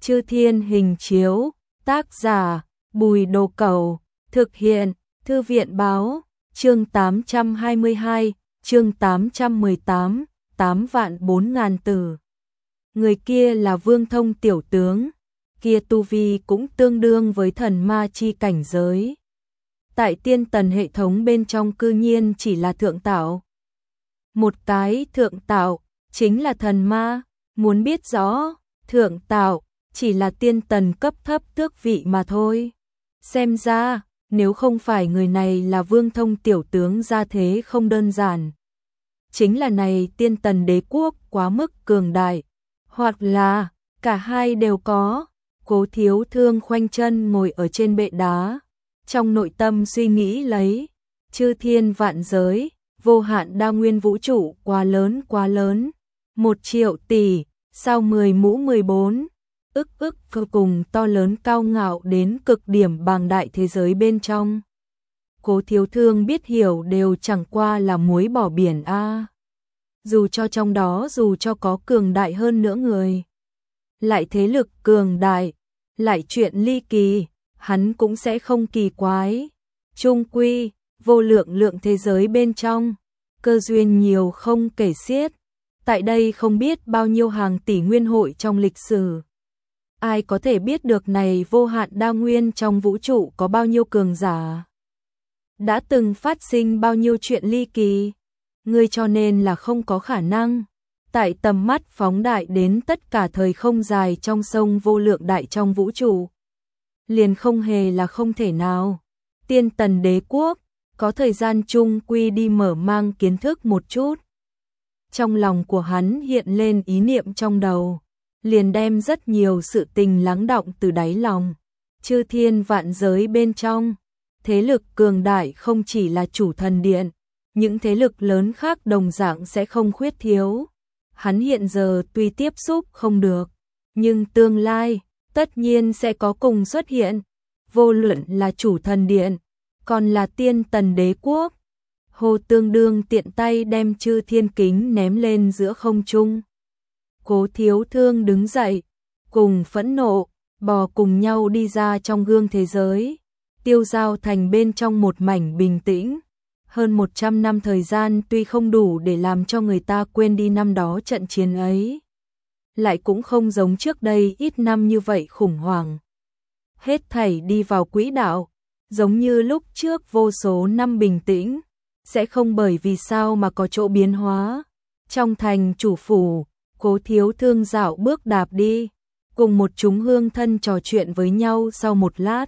Chư Thiên Hình Chiếu, tác giả Bùi Đồ Cẩu, thực hiện Thư viện Báo, chương 822, chương 818, 8.400.000 từ. Người kia là Vương Thông tiểu tướng, kia tu vi cũng tương đương với thần ma chi cảnh giới. Tại tiên tần hệ thống bên trong cư nhiên chỉ là thượng tạo. Một cái thượng tạo chính là thần ma, muốn biết rõ, thượng tạo chỉ là tiên tần cấp thấp tước vị mà thôi. Xem ra, nếu không phải người này là Vương Thông tiểu tướng ra thế không đơn giản. Chính là này tiên tần đế quốc quá mức cường đại, hoặc là cả hai đều có. Cố Thiếu Thương khoanh chân ngồi ở trên bệ đá, trong nội tâm suy nghĩ lấy, chư thiên vạn giới, vô hạn đa nguyên vũ trụ quá lớn, 1 triệu tỷ, sao 10 mũ 14, ức vô cùng to lớn cao ngạo đến cực điểm bàng đại thế giới bên trong. Cố Thiếu Thương biết hiểu đều chẳng qua là muối bỏ biển a. Dù cho trong đó dù cho có cường đại hơn nữa người, lại thế lực cường đại, lại chuyện ly kỳ, hắn cũng sẽ không kỳ quái. Chung quy, vô lượng thế giới bên trong, cơ duyên nhiều không kể xiết. Tại đây không biết bao nhiêu hàng tỷ nguyên hội trong lịch sử. Ai có thể biết được này vô hạn đa nguyên trong vũ trụ có bao nhiêu cường giả? Đã từng phát sinh bao nhiêu chuyện ly kỳ? Ngươi cho nên là không có khả năng. Tại tầm mắt phóng đại đến tất cả thời không dài trong sông vô lượng đại trong vũ trụ. Liền không hề là không thể nào. Tiên tần đế quốc, có thời gian chung quy đi mở mang kiến thức một chút. Trong lòng của hắn hiện lên ý niệm trong đầu, liền đem rất nhiều sự tình lắng đọng từ đáy lòng. Chư thiên vạn giới bên trong, thế lực cường đại không chỉ là chủ thần điện, những thế lực lớn khác đồng dạng sẽ không khuyết thiếu. Hắn hiện giờ tuy tiếp xúc không được, nhưng tương lai tất nhiên sẽ có cùng xuất hiện, vô luận là chủ thần điện, còn là tiên tần đế quốc. Hồ Tương Đương tiện tay đem chư thiên kính ném lên giữa không trung. Cố Thiếu Thương đứng dậy, cùng phẫn nộ, bò cùng nhau đi ra trong gương thế giới, tiêu giao thành bên trong một mảnh bình tĩnh. Hơn 100 năm thời gian tuy không đủ để làm cho người ta quên đi năm đó trận chiến ấy, lại cũng không giống trước đây ít năm như vậy khủng hoảng. Hết thảy đi vào quỹ đạo, giống như lúc trước vô số năm bình tĩnh, sẽ không bởi vì sao mà có chỗ biến hóa. Trong thành chủ phủ, Cố Thiếu Thương dạo bước đạp đi, cùng một chúng hương thân trò chuyện với nhau sau một lát.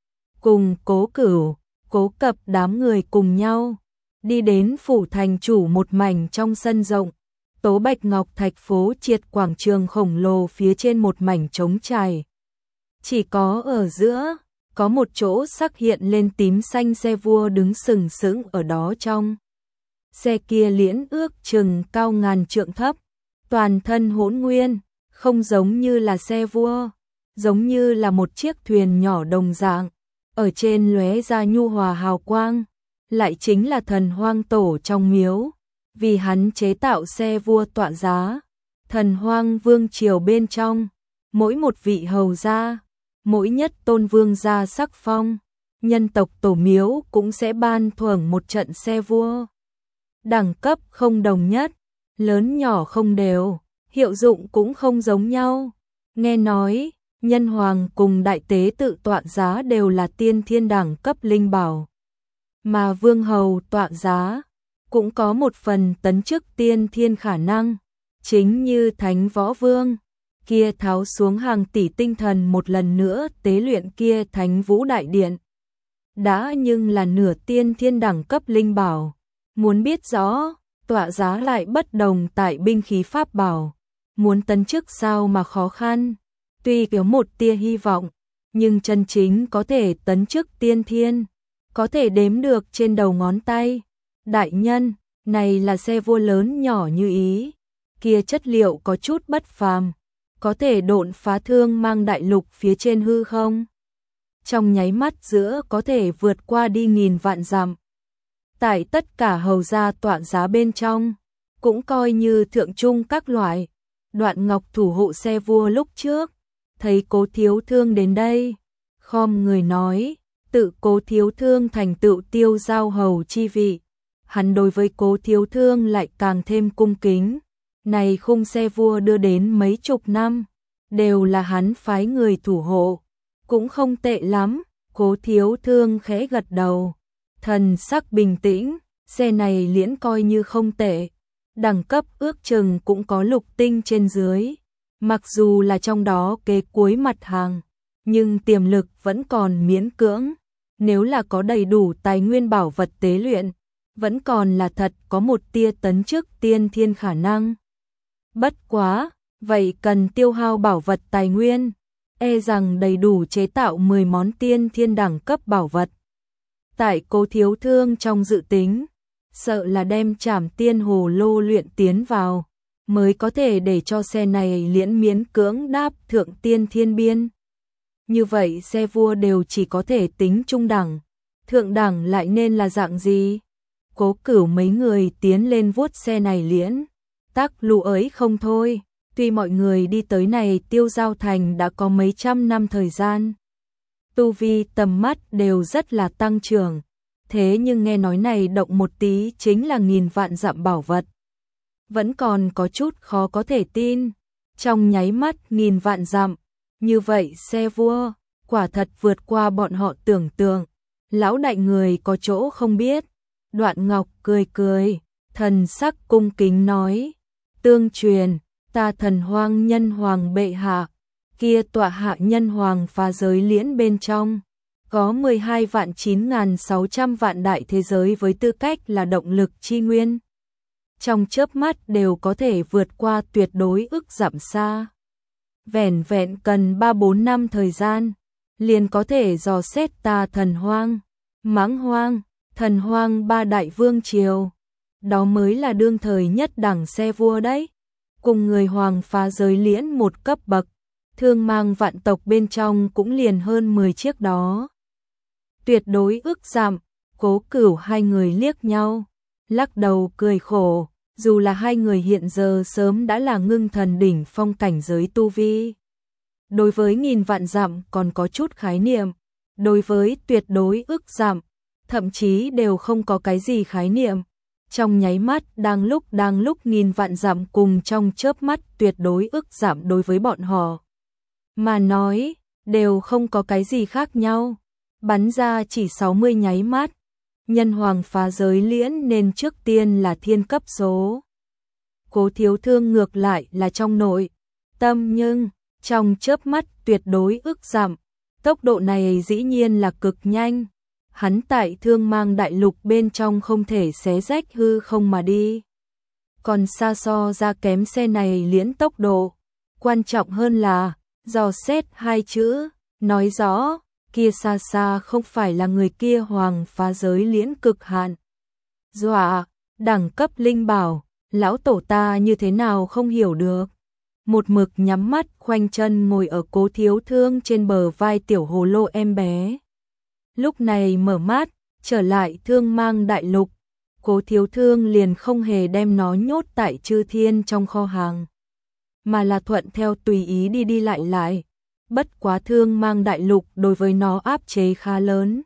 Cùng Cố Cửu, Cố Cập đám người cùng nhau, đi đến phủ thành chủ một mảnh trong sân rộng, tố bạch ngọc thạch phố triệt quảng trường khổng lồ phía trên một mảnh trống trải. Chỉ có ở giữa, có một chỗ sắc hiện lên tím xanh xe vua đứng sừng sững ở đó trong. Xe kia liễn ước chừng cao ngàn trượng thấp, toàn thân hỗn nguyên, không giống như là xe vua, giống như là một chiếc thuyền nhỏ đồng dạng, ở trên lóe ra nhu hòa hào quang, lại chính là thần hoang tổ trong miếu, vì hắn chế tạo xe vua tọa giá. Thần hoang vương triều bên trong, mỗi một vị hầu gia, mỗi nhất tôn vương gia sắc phong, nhân tộc tổ miếu cũng sẽ ban thưởng một trận xe vua. Đẳng cấp không đồng nhất, lớn nhỏ không đều, hiệu dụng cũng không giống nhau. Nghe nói, nhân hoàng cùng đại tế tự tọa giá đều là tiên thiên đẳng cấp linh bảo, mà vương hầu tọa giá cũng có một phần tấn chức tiên thiên khả năng, chính như Thánh Võ Vương kia tháo xuống hàng tỷ tinh thần một lần nữa tế luyện kia Thánh Vũ Đại Điện. Đã nhưng là nửa tiên thiên đẳng cấp linh bảo, muốn biết rõ, tọa giá lại bất đồng tại binh khí pháp bảo, muốn tấn chức sao mà khó khăn. Tuy có một tia hy vọng, nhưng chân chính có thể tấn chức tiên thiên, có thể đếm được trên đầu ngón tay. Đại nhân, này là xe vua lớn nhỏ như ý, kia chất liệu có chút bất phàm, có thể độn phá thương mang đại lục phía trên hư không? Trong nháy mắt giữa có thể vượt qua đi nghìn vạn dặm. Tại tất cả hầu gia tọa giá bên trong, cũng coi như thượng trung các loại. Đoạn ngọc thủ hộ xe vua lúc trước, thấy Cố Thiếu Thương đến đây, khom người nói, tự Cố Thiếu Thương thành tựu Tiêu Giao hầu chi vị, hắn đối với Cố Thiếu Thương lại càng thêm cung kính. Này khung xe vua đưa đến mấy chục năm, đều là hắn phái người thủ hộ, cũng không tệ lắm. Cố Thiếu Thương khẽ gật đầu, thần sắc bình tĩnh, xe này liễn coi như không tệ, đẳng cấp ước chừng cũng có lục tinh trên dưới, mặc dù là trong đó kế cuối mặt hàng, nhưng tiềm lực vẫn còn miễn cưỡng, nếu là có đầy đủ tài nguyên bảo vật tế luyện, vẫn còn là thật có một tia tấn chức tiên thiên khả năng. Bất quá, vậy cần tiêu hao bảo vật tài nguyên, e rằng đầy đủ chế tạo 10 món tiên thiên đẳng cấp bảo vật. Tại Cố Thiếu Thương trong dự tính, sợ là đem Trảm Tiên Hồ Lô luyện tiến vào, mới có thể để cho xe này liễn miễn cưỡng đáp thượng tiên thiên biên. Như vậy xe vua đều chỉ có thể tính trung đẳng, thượng đẳng lại nên là dạng gì? Cố Cửu mấy người tiến lên vuốt xe này liễn, tác lù ấy không thôi. Tuy mọi người đi tới này Tiêu Giao Thành đã có mấy trăm năm thời gian, tu vi tầm mắt đều rất là tăng trưởng, thế nhưng nghe nói này động một tí chính là nghìn vạn dặm bảo vật. Vẫn còn có chút khó có thể tin, trong nháy mắt nghìn vạn dặm, như vậy xe vua, quả thật vượt qua bọn họ tưởng tượng. Lão đại người có chỗ không biết, Đoạn Ngọc cười cười, thần sắc cung kính nói, tương truyền, ta Thần Hoang Nhân Hoàng bệ hạ, kia tọa hạ nhân hoàng phá giới liễn bên trong, có 12 vạn 9.600 vạn đại thế giới với tư cách là động lực chi nguyên. Trong chớp mắt đều có thể vượt qua tuyệt đối ức dặm xa. Vẻn vẹn cần 3-4 năm thời gian, liền có thể dò xét ta Thần Hoang, Mãng Hoang, Thần Hoang ba đại vương triều. Đó mới là đương thời nhất đẳng xe vua đấy. Cùng người hoàng phá giới liễn một cấp bậc, thương mang vạn tộc bên trong cũng liền hơn 10 chiếc đó. Tuyệt đối ức dặm, Cố Cửu hai người liếc nhau, lắc đầu cười khổ, dù là hai người hiện giờ sớm đã là ngưng thần đỉnh phong cảnh giới tu vi. Đối với nghìn vạn dặm còn có chút khái niệm, đối với tuyệt đối ức dặm, thậm chí đều không có cái gì khái niệm. Trong nháy mắt đang lúc nghìn vạn dặm cùng trong chớp mắt tuyệt đối ức dặm đối với bọn họ mà nói, đều không có cái gì khác nhau. Bắn ra chỉ 60 nháy mắt, nhân hoàng phá giới liễn nên trước tiên là thiên cấp số. Cố Thiếu Thương ngược lại là trong nội tâm nhưng, trong chớp mắt tuyệt đối ức dặm, tốc độ này dĩ nhiên là cực nhanh. Hắn tại Thương Mang đại lục bên trong không thể xé rách hư không mà đi. Còn xa so ra kém xe này liễn tốc độ. Quan trọng hơn là, dò xét hai chữ, nói rõ, kia xa xa không phải là người kia hoàng phá giới liễn cực hạn. Dọa, đẳng cấp linh bảo, lão tổ ta như thế nào không hiểu được. Một mực nhắm mắt khoanh chân ngồi ở Cố Thiếu Thương trên bờ vai tiểu hồ lô em bé. Lúc này mở mắt, trở lại Thương Mang đại lục, Cố Thiếu Thương liền không hề đem nó nhốt tại Chư Thiên trong kho hàng, mà là thuận theo tùy ý đi lại. Bất quá Thương Mang đại lục đối với nó áp chế khá lớn.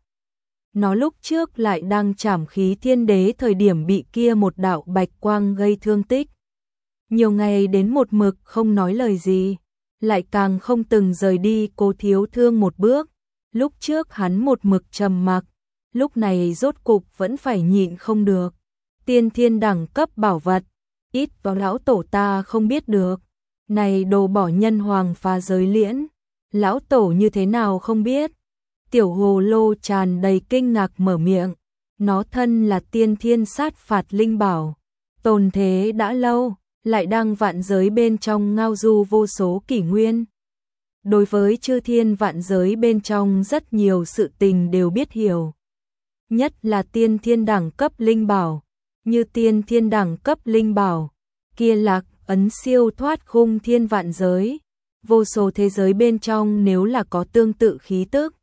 Nó lúc trước lại đang trảm khí thiên đế thời điểm bị kia một đạo bạch quang gây thương tích. Nhiều ngày đến một mực không nói lời gì, lại càng không từng rời đi Cố Thiếu Thương một bước. Lúc trước hắn một mực trầm mặc, lúc này rốt cục vẫn phải nhịn không được. Tiên thiên đẳng cấp bảo vật, ít vào lão tổ ta không biết được. Này đồ bỏ nhân hoàng phá giới liễn, lão tổ như thế nào không biết. Tiểu hồ lô tràn đầy kinh ngạc mở miệng, nó thân là tiên thiên sát phạt linh bảo, tồn thế đã lâu, lại đang vạn giới bên trong ngao du vô số kỷ nguyên. Đối với Chư Thiên vạn giới bên trong rất nhiều sự tình đều biết hiểu. Nhất là tiên thiên đẳng cấp linh bảo, như tiên thiên đẳng cấp linh bảo, kia lạc ấn siêu thoát khung thiên vạn giới. Vô số thế giới bên trong nếu là có tương tự khí tức,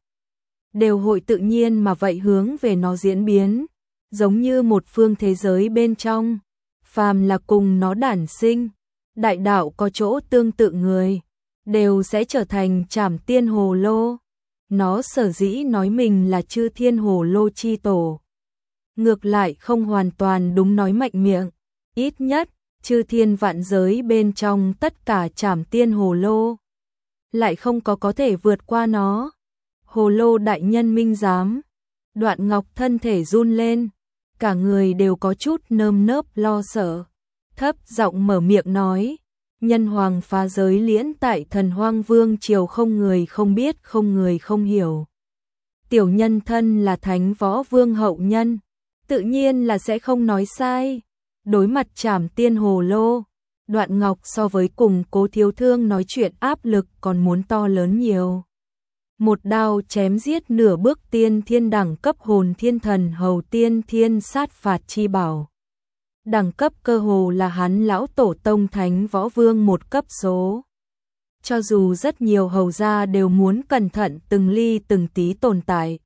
đều hội tự nhiên mà vậy hướng về nó diễn biến, giống như một phương thế giới bên trong, phàm là cùng nó đản sinh, đại đạo có chỗ tương tự người, đều sẽ trở thành Trảm Tiên Hồ Lô. Nó sở dĩ nói mình là Chư Thiên Hồ Lô chi tổ, ngược lại không hoàn toàn đúng nói mạnh miệng, ít nhất chư thiên vạn giới bên trong tất cả Trảm Tiên Hồ Lô lại không có thể vượt qua nó. Hồ Lô đại nhân minh giám. Đoạn Ngọc thân thể run lên, cả người đều có chút nơm nớp lo sợ, thấp giọng mở miệng nói: nhân hoàng phá giới liễn tại Thần Hoang Vương triều, không người không biết, không người không hiểu. Tiểu nhân thân là Thánh Võ Vương hậu nhân, tự nhiên là sẽ không nói sai. Đối mặt Trảm Tiên Hồ Lô, Đoạn Ngọc so với cùng Cố Thiếu Thương nói chuyện áp lực còn muốn to lớn nhiều. Một đao chém giết nửa bước tiên thiên đẳng cấp hồn thiên thần hầu tiên thiên sát phạt chi bảo. Đẳng cấp cơ hồ là hắn lão tổ tông Thánh Võ Vương một cấp số. Cho dù rất nhiều hầu gia đều muốn cẩn thận từng ly từng tí tồn tại,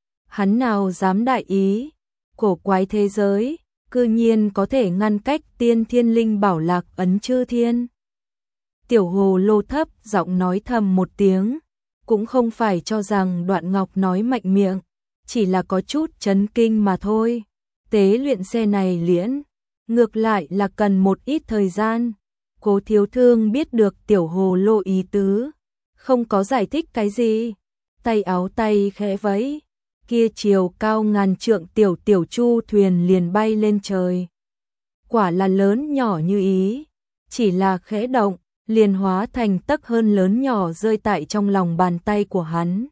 hắn nào dám đại ý. Cổ quái thế giới, cư nhiên có thể ngăn cách tiên thiên linh bảo lạc ấn chư thiên. Tiểu Hồ Lô thấp giọng nói thầm một tiếng, cũng không phải cho rằng Đoạn Ngọc nói mạnh miệng, chỉ là có chút chấn kinh mà thôi. Tế luyện xe này liễn, ngược lại là cần một ít thời gian. Cố Thiếu Thương biết được Tiểu Hồ Lô ý tứ, không có giải thích cái gì, tay áo tay khẽ vẫy, kia chiều cao ngàn trượng tiểu chu thuyền liền bay lên trời. Quả là lớn nhỏ như ý, chỉ là khẽ động, liền hóa thành tấc hơn lớn nhỏ rơi tại trong lòng bàn tay của hắn.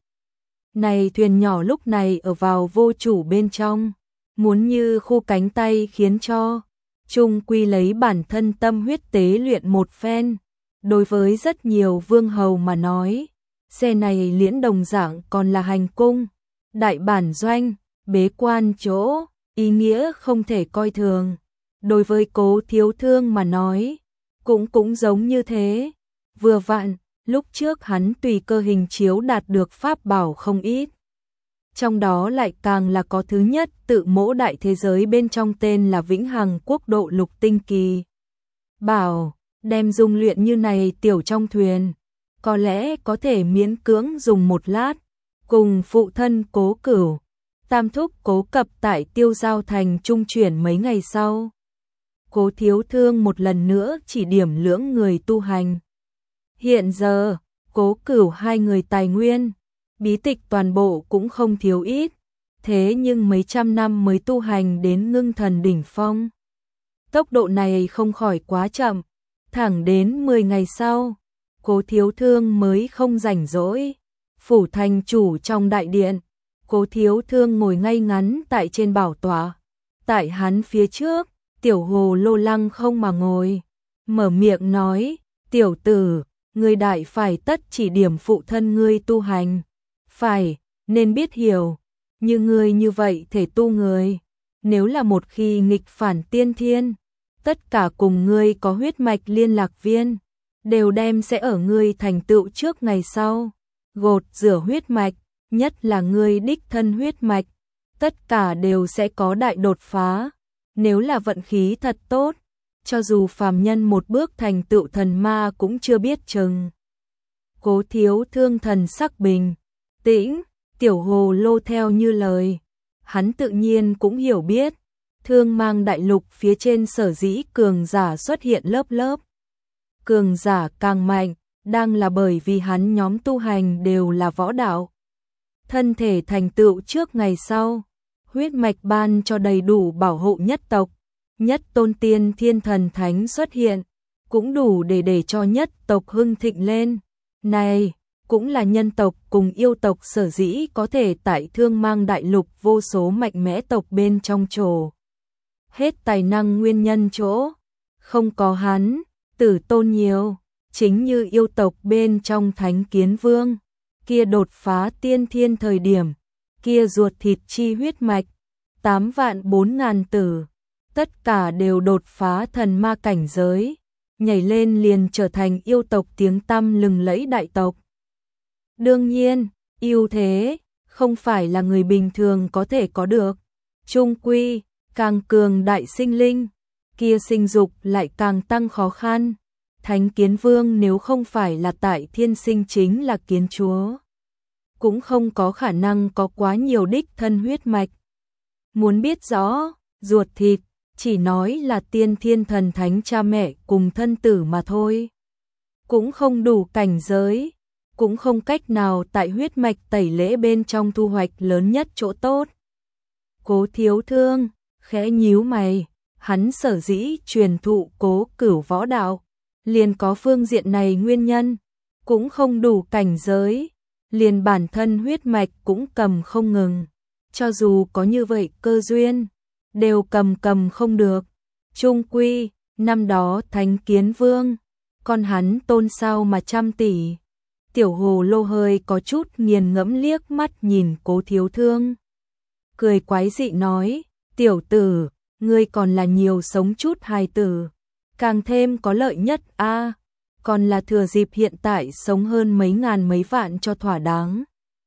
Này thuyền nhỏ lúc này ở vào vô chủ bên trong, muốn như khu cánh tay khiến cho chung quy lấy bản thân tâm huyết tế luyện một phen. Đối với rất nhiều vương hầu mà nói, xe này liễn đồng dạng còn là hành cung, đại bản doanh, bế quan chỗ, ý nghĩa không thể coi thường. Đối với Cố Thiếu Thương mà nói, cũng giống như thế. Vừa vặn, lúc trước hắn tùy cơ hình chiếu đạt được pháp bảo không ít. Trong đó lại càng là có thứ nhất tự mỗ đại thế giới bên trong tên là Vĩnh Hằng Quốc độ lục tinh kỳ. Bảo, đem dung luyện như này tiểu trong thuyền, có lẽ có thể miễn cưỡng dùng một lát. Cùng phụ thân Cố Cửu, tam thúc Cố Cập tại Tiêu Giao Thành trung chuyển mấy ngày sau. Cố Thiếu Thương một lần nữa chỉ điểm lưỡng người tu hành. Hiện giờ, Cố Cửu hai người tài nguyên, bí tịch toàn bộ cũng không thiếu ít, thế nhưng mấy trăm năm mới tu hành đến ngưng thần đỉnh phong. Tốc độ này không khỏi quá chậm, thẳng đến 10 ngày sau, Cố Thiếu Thương mới không rảnh rỗi. Phủ thành chủ trong đại điện, Cố Thiếu Thương ngồi ngay ngắn tại trên bảo tọa. Tại hắn phía trước, Tiểu Hồ Lô lăng không mà ngồi, mở miệng nói: tiểu tử, ngươi đại phải tất chỉ điểm phụ thân ngươi tu hành. Phải, nên biết hiểu, như ngươi như vậy thể tu người, nếu là một khi nghịch phản tiên thiên, tất cả cùng ngươi có huyết mạch liên lạc viên, đều đem sẽ ở ngươi thành tựu trước ngày sau. Gột rửa huyết mạch, nhất là ngươi đích thân huyết mạch, tất cả đều sẽ có đại đột phá. Nếu là vận khí thật tốt, cho dù phàm nhân một bước thành tựu thần ma cũng chưa biết chừng. Cố Thiếu Thương thần sắc bình tĩnh, Tiểu Hồ Lô theo như lời, hắn tự nhiên cũng hiểu biết, Thương Mang đại lục phía trên sở dĩ cường giả xuất hiện lớp lớp. Cường giả càng mạnh, đang là bởi vì hắn nhóm tu hành đều là võ đạo. Thân thể thành tựu trước ngày sau, huyết mạch ban cho đầy đủ bảo hộ nhất tộc, nhất tôn tiên thiên thần thánh xuất hiện, cũng đủ để cho nhất tộc hưng thịnh lên. Này, cũng là nhân tộc cùng yêu tộc sở dĩ có thể tại Thương Mang đại lục vô số mạnh mẽ tộc bên trong trổ hết tài năng nguyên nhân chỗ. Không có hắn, tử tôn nhiều, chính như yêu tộc bên trong Thánh Kiến Vương, kia đột phá tiên thiên thời điểm, kia ruột thịt chi huyết mạch, 8.400.000 tử, tất cả đều đột phá thần ma cảnh giới, nhảy lên liền trở thành yêu tộc tiếng tăm lừng lẫy đại tộc. Đương nhiên, ưu thế không phải là người bình thường có thể có được, chung quy, càng cường đại sinh linh, kia sinh dục lại càng tăng khó khăn. Thánh Kiến Vương nếu không phải là tại thiên sinh chính là kiến chúa, cũng không có khả năng có quá nhiều đích thân huyết mạch. Muốn biết rõ, ruột thịt, chỉ nói là tiên thiên thần thánh cha mẹ cùng thân tử mà thôi. Cũng không đủ cảnh giới, cũng không cách nào tại huyết mạch tẩy lễ bên trong thu hoạch lớn nhất chỗ tốt. Cố Thiếu Thương khẽ nhíu mày, hắn sở dĩ truyền thụ Cố Cửu võ đạo, liền có phương diện này nguyên nhân, cũng không đủ cảnh giới, liền bản thân huyết mạch cũng cầm không ngừng, cho dù có như vậy cơ duyên, đều cầm không được. Chung quy, năm đó Thánh Kiến Vương, con hắn tôn sao mà trăm tỷ. Tiểu Hồ Lô hơi có chút nghiền ngẫm liếc mắt nhìn Cố Thiếu Thương. Cười quái dị nói, tiểu tử, ngươi còn là nhiều sống chút hài tử, càng thêm có lợi nhất a, còn là thừa dịp hiện tại sống hơn mấy ngàn mấy vạn cho thỏa đáng.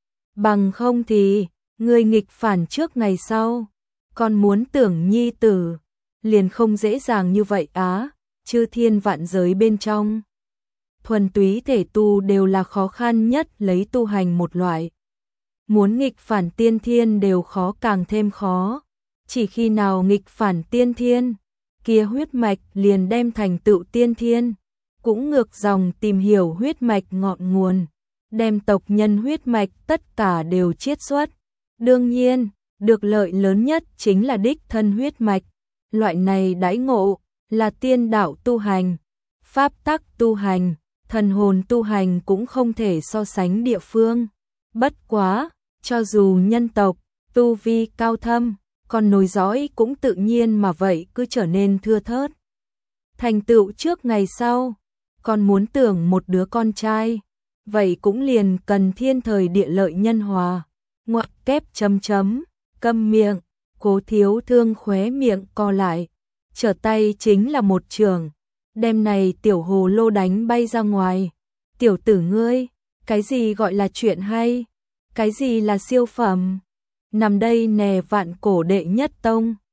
Bằng không thì, ngươi nghịch phản trước ngày sau, còn muốn tưởng nhi tử, liền không dễ dàng như vậy á, chư thiên vạn giới bên trong. Thuần túy thể tu đều là khó khăn nhất lấy tu hành một loại. Muốn nghịch phản tiên thiên đều khó càng thêm khó. Chỉ khi nào nghịch phản tiên thiên, kia huyết mạch liền đem thành tựu tiên thiên. Cũng ngược dòng tìm hiểu huyết mạch ngọn nguồn, đem tộc nhân huyết mạch tất cả đều chiết xuất. Đương nhiên, được lợi lớn nhất chính là đích thân huyết mạch. Loại này đãi ngộ là tiên đạo tu hành, pháp tắc tu hành, thần hồn tu hành cũng không thể so sánh địa phương. Bất quá, cho dù nhân tộc, tu vi cao thâm, còn nối dõi cũng tự nhiên mà vậy cứ trở nên thưa thớt. Thành tựu trước ngày sau, còn muốn tưởng một đứa con trai, vậy cũng liền cần thiên thời địa lợi nhân hòa. Ngoặc kép chấm chấm, câm miệng, Cố Thiếu Thương khóe miệng co lại, trở tay chính là một trường, đem này Tiểu Hồ Lô đánh bay ra ngoài. Tiểu tử ngươi, cái gì gọi là chuyện hay? Cái gì là siêu phẩm? Nằm đây nè vạn cổ đệ nhất tông.